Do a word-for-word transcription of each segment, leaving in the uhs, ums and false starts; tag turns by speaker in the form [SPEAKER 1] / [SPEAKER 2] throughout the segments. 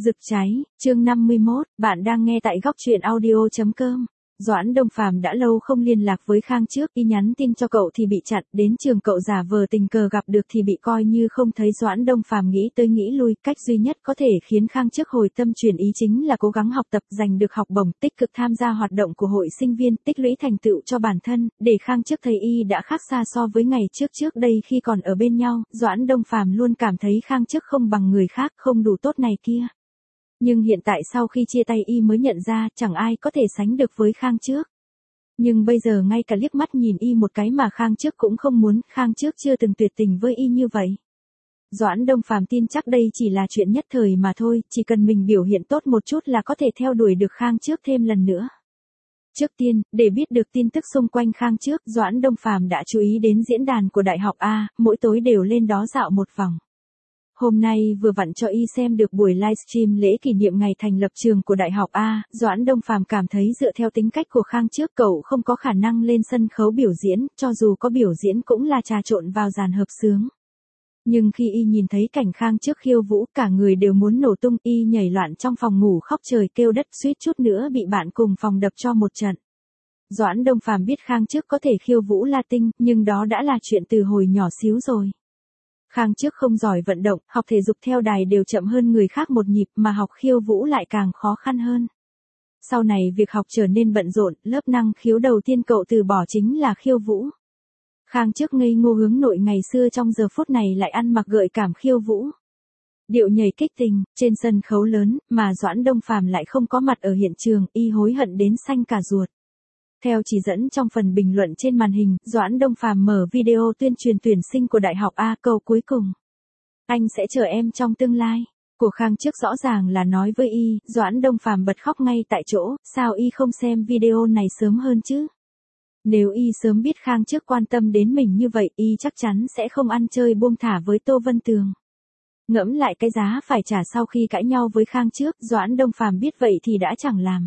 [SPEAKER 1] Rực cháy, chương năm mươi mốt, bạn đang nghe tại góc truyện audio chấm com. Doãn Đông Phàm đã lâu không liên lạc với Khang trước, y nhắn tin cho cậu thì bị chặn, đến trường cậu giả vờ tình cờ gặp được thì bị coi như không thấy. Doãn Đông Phàm nghĩ tới nghĩ lui, cách duy nhất có thể khiến Khang trước hồi tâm chuyển ý chính là cố gắng học tập, giành được học bổng, tích cực tham gia hoạt động của hội sinh viên, tích lũy thành tựu cho bản thân, để Khang trước thấy y đã khác xa so với ngày trước. Trước đây khi còn ở bên nhau, Doãn Đông Phàm luôn cảm thấy Khang trước không bằng người khác, không đủ tốt này kia. Nhưng hiện tại sau khi chia tay y mới nhận ra chẳng ai có thể sánh được với Khang trước. Nhưng bây giờ ngay cả liếc mắt nhìn y một cái mà Khang trước cũng không muốn, Khang trước chưa từng tuyệt tình với y như vậy. Doãn Đông Phàm tin chắc đây chỉ là chuyện nhất thời mà thôi, chỉ cần mình biểu hiện tốt một chút là có thể theo đuổi được Khang trước thêm lần nữa. Trước tiên, để biết được tin tức xung quanh Khang trước, Doãn Đông Phàm đã chú ý đến diễn đàn của Đại học A, mỗi tối đều lên đó dạo một vòng. Hôm nay vừa vặn cho y xem được buổi livestream lễ kỷ niệm ngày thành lập trường của Đại học A, Doãn Đông Phàm cảm thấy dựa theo tính cách của Khang trước cậu không có khả năng lên sân khấu biểu diễn, cho dù có biểu diễn cũng là trà trộn vào dàn hợp xướng. Nhưng khi y nhìn thấy cảnh Khang trước khiêu vũ, cả người đều muốn nổ tung, y nhảy loạn trong phòng ngủ khóc trời kêu đất, suýt chút nữa bị bạn cùng phòng đập cho một trận. Doãn Đông Phàm biết Khang trước có thể khiêu vũ Latin, nhưng đó đã là chuyện từ hồi nhỏ xíu rồi. Khang trước không giỏi vận động, học thể dục theo đài đều chậm hơn người khác một nhịp, mà học khiêu vũ lại càng khó khăn hơn. Sau này việc học trở nên bận rộn, lớp năng khiếu đầu tiên cậu từ bỏ chính là khiêu vũ. Khang trước ngây ngô hướng nội ngày xưa trong giờ phút này lại ăn mặc gợi cảm khiêu vũ. Điệu nhảy kích tình, trên sân khấu lớn, mà Doãn Đông Phàm lại không có mặt ở hiện trường, y hối hận đến xanh cả ruột. Theo chỉ dẫn trong phần bình luận trên màn hình, Doãn Đông Phàm mở video tuyên truyền tuyển sinh của Đại học A, câu cuối cùng. Anh sẽ chờ em trong tương lai. Của Khang trước rõ ràng là nói với y, Doãn Đông Phàm bật khóc ngay tại chỗ, sao y không xem video này sớm hơn chứ? Nếu y sớm biết Khang trước quan tâm đến mình như vậy, y chắc chắn sẽ không ăn chơi buông thả với Tô Vân Tường. Ngẫm lại cái giá phải trả sau khi cãi nhau với Khang trước, Doãn Đông Phàm biết vậy thì đã chẳng làm.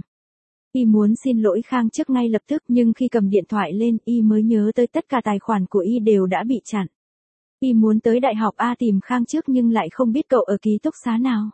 [SPEAKER 1] Y muốn xin lỗi Khang trước ngay lập tức, nhưng khi cầm điện thoại lên, y mới nhớ tới tất cả tài khoản của y đều đã bị chặn. Y muốn tới Đại học A tìm Khang trước nhưng lại không biết cậu ở ký túc xá nào.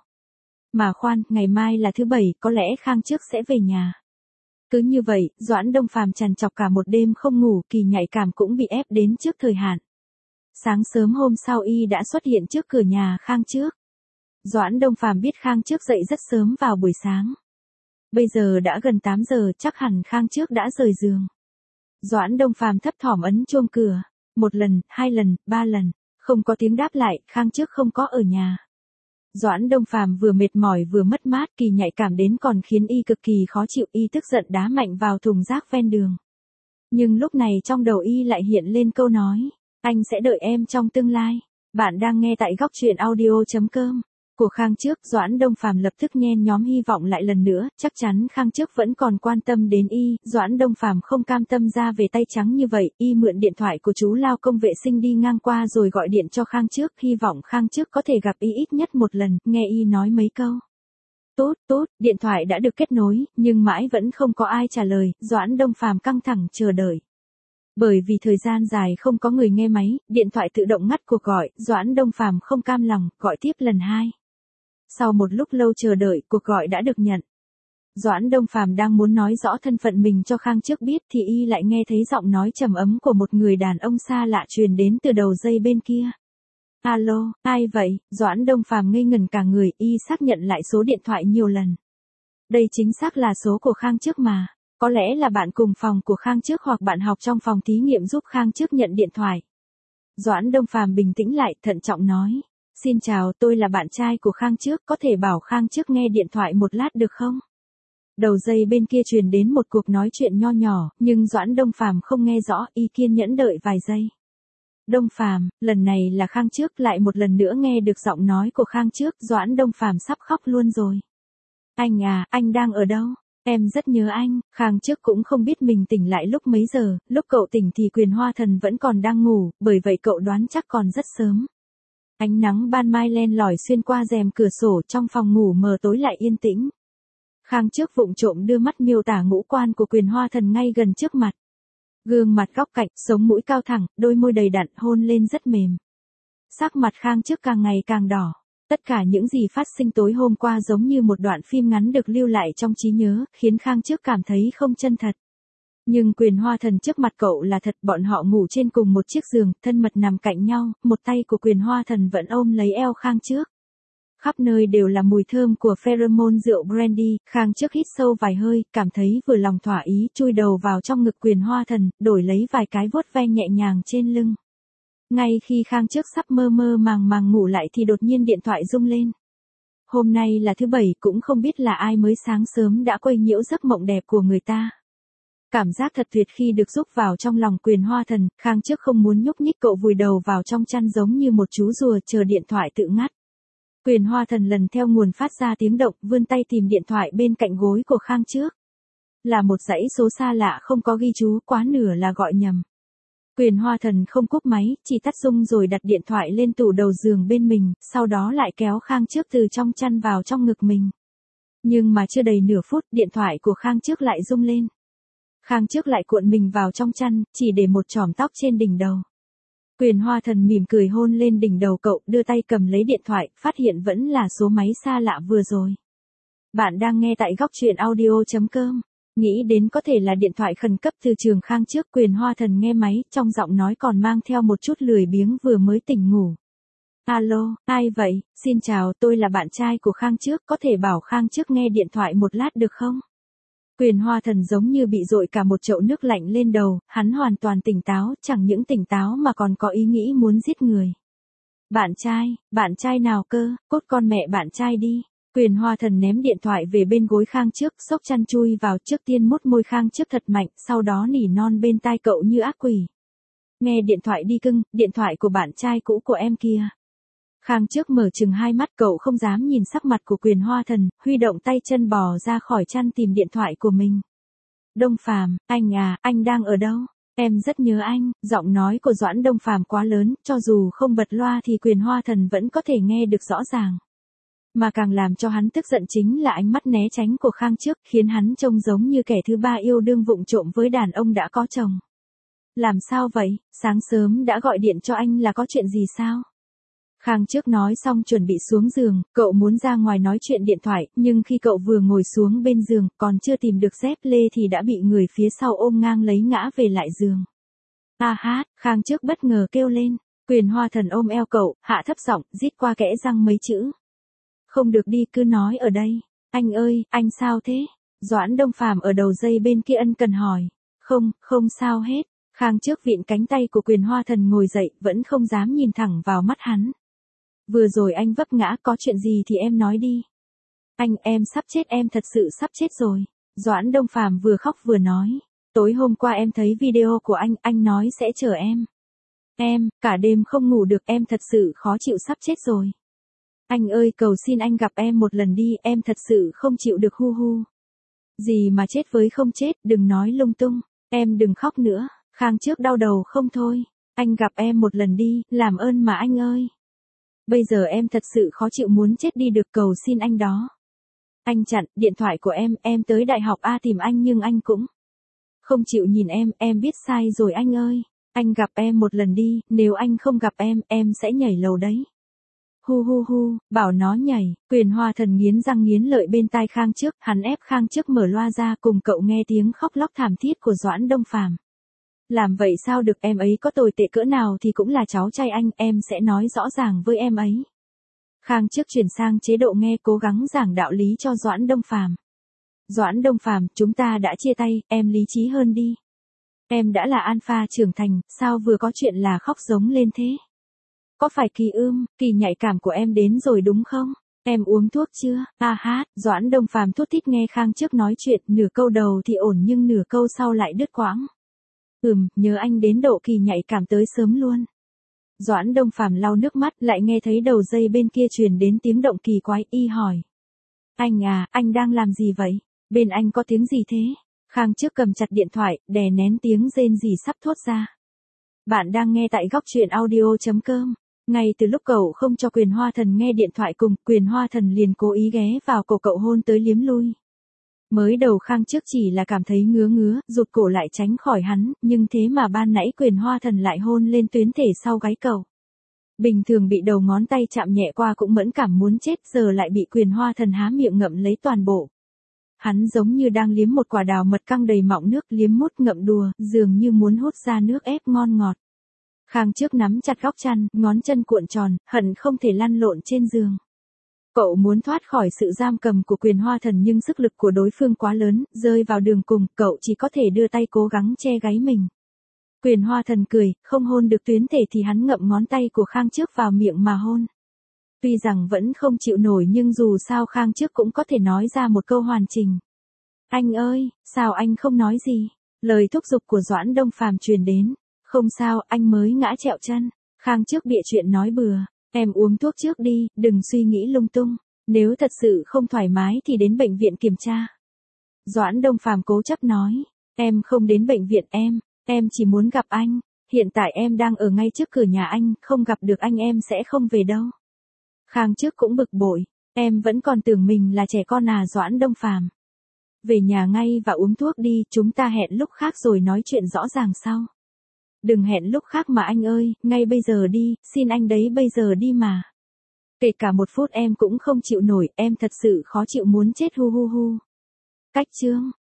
[SPEAKER 1] Mà khoan, ngày mai là thứ bảy, có lẽ Khang trước sẽ về nhà. Cứ như vậy, Doãn Đông Phàm trằn trọc cả một đêm không ngủ, kỳ nhạy cảm cũng bị ép đến trước thời hạn. Sáng sớm hôm sau y đã xuất hiện trước cửa nhà Khang trước. Doãn Đông Phàm biết Khang trước dậy rất sớm vào buổi sáng. Bây giờ đã gần tám giờ, chắc hẳn Khang trước đã rời giường. Doãn Đông Phàm thấp thỏm ấn chuông cửa. Một lần, hai lần, ba lần. Không có tiếng đáp lại, Khang trước không có ở nhà. Doãn Đông Phàm vừa mệt mỏi vừa mất mát, kỳ nhạy cảm đến còn khiến y cực kỳ khó chịu, y tức giận đá mạnh vào thùng rác ven đường. Nhưng lúc này trong đầu y lại hiện lên câu nói, anh sẽ đợi em trong tương lai. Bạn đang nghe tại góc truyện audio chấm com. Của Khang trước, Doãn Đông Phàm lập tức nhen nhóm hy vọng lại lần nữa, chắc chắn Khang trước vẫn còn quan tâm đến y. Doãn Đông Phàm không cam tâm ra về tay trắng như vậy, y mượn điện thoại của chú lao công vệ sinh đi ngang qua rồi gọi điện cho Khang trước, hy vọng Khang trước có thể gặp y ít nhất một lần, nghe y nói mấy câu. Tốt, tốt, điện thoại đã được kết nối, nhưng mãi vẫn không có ai trả lời, Doãn Đông Phàm căng thẳng chờ đợi. Bởi vì thời gian dài không có người nghe máy, điện thoại tự động ngắt cuộc gọi, Doãn Đông Phàm không cam lòng, gọi tiếp lần hai. Sau một lúc lâu chờ đợi, cuộc gọi đã được nhận. Doãn Đông Phàm đang muốn nói rõ thân phận mình cho Khang trước biết thì y lại nghe thấy giọng nói trầm ấm của một người đàn ông xa lạ truyền đến từ đầu dây bên kia. Alo, ai vậy? Doãn Đông Phàm ngây ngẩn cả người, y xác nhận lại số điện thoại nhiều lần. Đây chính xác là số của Khang trước mà. Có lẽ là bạn cùng phòng của Khang trước hoặc bạn học trong phòng thí nghiệm giúp Khang trước nhận điện thoại. Doãn Đông Phàm bình tĩnh lại, thận trọng nói. Xin chào, tôi là bạn trai của Khang trước, có thể bảo Khang trước nghe điện thoại một lát được không? Đầu dây bên kia truyền đến một cuộc nói chuyện nho nhỏ, nhưng Doãn Đông Phàm không nghe rõ, y kiên nhẫn đợi vài giây. Đông Phàm, lần này là Khang trước, lại một lần nữa nghe được giọng nói của Khang trước, Doãn Đông Phàm sắp khóc luôn rồi. Anh à, anh đang ở đâu? Em rất nhớ anh. Khang trước cũng không biết mình tỉnh lại lúc mấy giờ, lúc cậu tỉnh thì Quyền Hoa Thần vẫn còn đang ngủ, bởi vậy cậu đoán chắc còn rất sớm. Ánh nắng ban mai len lỏi xuyên qua rèm cửa sổ, trong phòng ngủ mờ tối lại yên tĩnh. Khang trước vụng trộm đưa mắt miêu tả ngũ quan của Quyền Hoa Thần ngay gần trước mặt. Gương mặt góc cạnh, sống mũi cao thẳng, đôi môi đầy đặn, hôn lên rất mềm. Sắc mặt Khang trước càng ngày càng đỏ. Tất cả những gì phát sinh tối hôm qua giống như một đoạn phim ngắn được lưu lại trong trí nhớ, khiến Khang Trước cảm thấy không chân thật. Nhưng Quyền Hoa Thần trước mặt cậu là thật, bọn họ ngủ trên cùng một chiếc giường, thân mật nằm cạnh nhau, một tay của Quyền Hoa Thần vẫn ôm lấy eo Khang Trước. Khắp nơi đều là mùi thơm của pheromone rượu brandy, Khang Trước hít sâu vài hơi, cảm thấy vừa lòng thỏa ý, chui đầu vào trong ngực Quyền Hoa Thần, đổi lấy vài cái vuốt ve nhẹ nhàng trên lưng. Ngay khi Khang Trước sắp mơ mơ màng màng ngủ lại thì đột nhiên điện thoại rung lên. Hôm nay là thứ bảy, cũng không biết là ai mới sáng sớm đã quấy nhiễu giấc mộng đẹp của người ta. Cảm giác thật tuyệt khi được rúc vào trong lòng Quyền Hoa Thần, Khang Trước không muốn nhúc nhích, cậu vùi đầu vào trong chăn giống như một chú rùa chờ điện thoại tự ngắt. Quyền Hoa Thần lần theo nguồn phát ra tiếng động, vươn tay tìm điện thoại bên cạnh gối của Khang Trước. Là một dãy số xa lạ không có ghi chú, quá nửa là gọi nhầm. Quyền Hoa Thần không cúp máy, chỉ tắt rung rồi đặt điện thoại lên tủ đầu giường bên mình, sau đó lại kéo Khang Trước từ trong chăn vào trong ngực mình. Nhưng mà chưa đầy nửa phút, điện thoại của Khang Trước lại rung lên. Khang Trước lại cuộn mình vào trong chăn, chỉ để một chòm tóc trên đỉnh đầu. Quyền Hoa Thần mỉm cười hôn lên đỉnh đầu cậu, đưa tay cầm lấy điện thoại, phát hiện vẫn là số máy xa lạ vừa rồi. Bạn đang nghe tại góc truyện audio chấm com. Nghĩ đến có thể là điện thoại khẩn cấp từ trường Khang Trước, Quyền Hoa Thần nghe máy, trong giọng nói còn mang theo một chút lười biếng vừa mới tỉnh ngủ. Alo, ai vậy? Xin chào, tôi là bạn trai của Khang Trước, có thể bảo Khang Trước nghe điện thoại một lát được không? Quyền Hoa Thần giống như bị dội cả một chậu nước lạnh lên đầu, hắn hoàn toàn tỉnh táo, chẳng những tỉnh táo mà còn có ý nghĩ muốn giết người. Bạn trai, bạn trai nào cơ, cốt con mẹ bạn trai đi. Quyền Hoa Thần ném điện thoại về bên gối Khang Trước, xốc chăn chui vào, trước tiên mút môi Khang Trước thật mạnh, sau đó nỉ non bên tai cậu như ác quỷ. Nghe điện thoại đi cưng, điện thoại của bạn trai cũ của em kia. Khang Trước mở chừng hai mắt, cậu không dám nhìn sắc mặt của Quyền Hoa Thần, huy động tay chân bò ra khỏi chăn tìm điện thoại của mình. Đông Phàm, anh à, anh đang ở đâu? Em rất nhớ anh. Giọng nói của Doãn Đông Phàm quá lớn, cho dù không bật loa thì Quyền Hoa Thần vẫn có thể nghe được rõ ràng. Mà càng làm cho hắn tức giận chính là ánh mắt né tránh của Khang Trước, khiến hắn trông giống như kẻ thứ ba yêu đương vụng trộm với đàn ông đã có chồng. Làm sao vậy, sáng sớm đã gọi điện cho anh là có chuyện gì sao? Khang Trước nói xong chuẩn bị xuống giường, cậu muốn ra ngoài nói chuyện điện thoại, nhưng khi cậu vừa ngồi xuống bên giường, còn chưa tìm được dép lê thì đã bị người phía sau ôm ngang lấy ngã về lại giường. A hát, Khang Trước bất ngờ kêu lên, Quyền Hoa Thần ôm eo cậu, hạ thấp giọng, rít qua kẽ răng mấy chữ. Không được đi, cứ nói ở đây. Anh ơi, anh sao thế? Doãn Đông Phàm ở đầu dây bên kia ân cần hỏi. Không, không sao hết. Khang Trước vịn cánh tay của Quyền Hoa Thần ngồi dậy, vẫn không dám nhìn thẳng vào mắt hắn. Vừa rồi anh vấp ngã, có chuyện gì thì em nói đi. Anh, em sắp chết, em thật sự sắp chết rồi. Doãn Đông Phàm vừa khóc vừa nói. Tối hôm qua em thấy video của anh, anh nói sẽ chờ em. Em, cả đêm không ngủ được, em thật sự khó chịu, sắp chết rồi. Anh ơi, cầu xin anh gặp em một lần đi, em thật sự không chịu được, hu hu. Gì mà chết với không chết, đừng nói lung tung. Em đừng khóc nữa. Khang Trước đau đầu không thôi. Anh gặp em một lần đi, làm ơn mà anh ơi. Bây giờ em thật sự khó chịu muốn chết đi được, cầu xin anh đó. Anh chặn điện thoại của em, em tới đại học A tìm anh nhưng anh cũng không chịu nhìn em, em biết sai rồi anh ơi. Anh gặp em một lần đi, nếu anh không gặp em, em sẽ nhảy lầu đấy. Hu hu hu, bảo nó nhảy. Quyền Hoa Thần nghiến răng nghiến lợi bên tai Khang Trước, hắn ép Khang Trước mở loa ra cùng cậu nghe tiếng khóc lóc thảm thiết của Doãn Đông Phàm. Làm vậy sao được, em ấy có tồi tệ cỡ nào thì cũng là cháu trai anh, em sẽ nói rõ ràng với em ấy. Khang Trước chuyển sang chế độ nghe, cố gắng giảng đạo lý cho Doãn Đông Phàm. Doãn Đông Phàm, chúng ta đã chia tay, em lý trí hơn đi. Em đã là alpha trưởng thành, sao vừa có chuyện là khóc giống lên thế? Có phải kỳ ưm, kỳ nhạy cảm của em đến rồi đúng không? Em uống thuốc chưa? A hát, Doãn Đông Phàm thút thít nghe Khang Trước nói chuyện, nửa câu đầu thì ổn nhưng nửa câu sau lại đứt quãng. Ừm, nhớ anh đến độ kỳ nhạy cảm tới sớm luôn. Doãn Đông Phàm lau nước mắt, lại nghe thấy đầu dây bên kia truyền đến tiếng động kỳ quái, y hỏi. Anh à, anh đang làm gì vậy? Bên anh có tiếng gì thế? Khang Trước cầm chặt điện thoại, đè nén tiếng rên rỉ sắp thốt ra. Bạn đang nghe tại góc truyện audio chấm com. Ngay từ lúc cậu không cho Quyền Hoa Thần nghe điện thoại cùng, Quyền Hoa Thần liền cố ý ghé vào cổ cậu hôn tới liếm lui. Mới đầu Khang Trước chỉ là cảm thấy ngứa ngứa, rụt cổ lại tránh khỏi hắn, nhưng thế mà ban nãy Quyền Hoa Thần lại hôn lên tuyến thể sau gáy cậu. Bình thường bị đầu ngón tay chạm nhẹ qua cũng mẫn cảm muốn chết, giờ lại bị Quyền Hoa Thần há miệng ngậm lấy toàn bộ. Hắn giống như đang liếm một quả đào mật căng đầy mọng nước, liếm mút ngậm đùa, dường như muốn hút ra nước ép ngon ngọt. Khang Trước nắm chặt góc chăn, ngón chân cuộn tròn, hận không thể lăn lộn trên giường. Cậu muốn thoát khỏi sự giam cầm của Quyền Hoa Thần nhưng sức lực của đối phương quá lớn, rơi vào đường cùng, cậu chỉ có thể đưa tay cố gắng che gáy mình. Quyền Hoa Thần cười, không hôn được tuyến thể thì hắn ngậm ngón tay của Khang Trước vào miệng mà hôn. Tuy rằng vẫn không chịu nổi nhưng dù sao Khang Trước cũng có thể nói ra một câu hoàn chỉnh. Anh ơi, sao anh không nói gì? Lời thúc giục của Doãn Đông Phàm truyền đến. Không sao, anh mới ngã trẹo chân. Khang Trước bịa chuyện nói bừa. Em uống thuốc trước đi, đừng suy nghĩ lung tung. Nếu thật sự không thoải mái thì đến bệnh viện kiểm tra. Doãn Đông Phàm cố chấp nói. Em không đến bệnh viện em, em chỉ muốn gặp anh. Hiện tại em đang ở ngay trước cửa nhà anh, không gặp được anh em sẽ không về đâu. Khang Trước cũng bực bội. Em vẫn còn tưởng mình là trẻ con à Doãn Đông Phàm. Về nhà ngay và uống thuốc đi, chúng ta hẹn lúc khác rồi nói chuyện rõ ràng sau. Đừng hẹn lúc khác mà anh ơi, ngay bây giờ đi, xin anh đấy bây giờ đi mà. Kể cả một phút em cũng không chịu nổi, em thật sự khó chịu muốn chết hu hu hu. Cách chương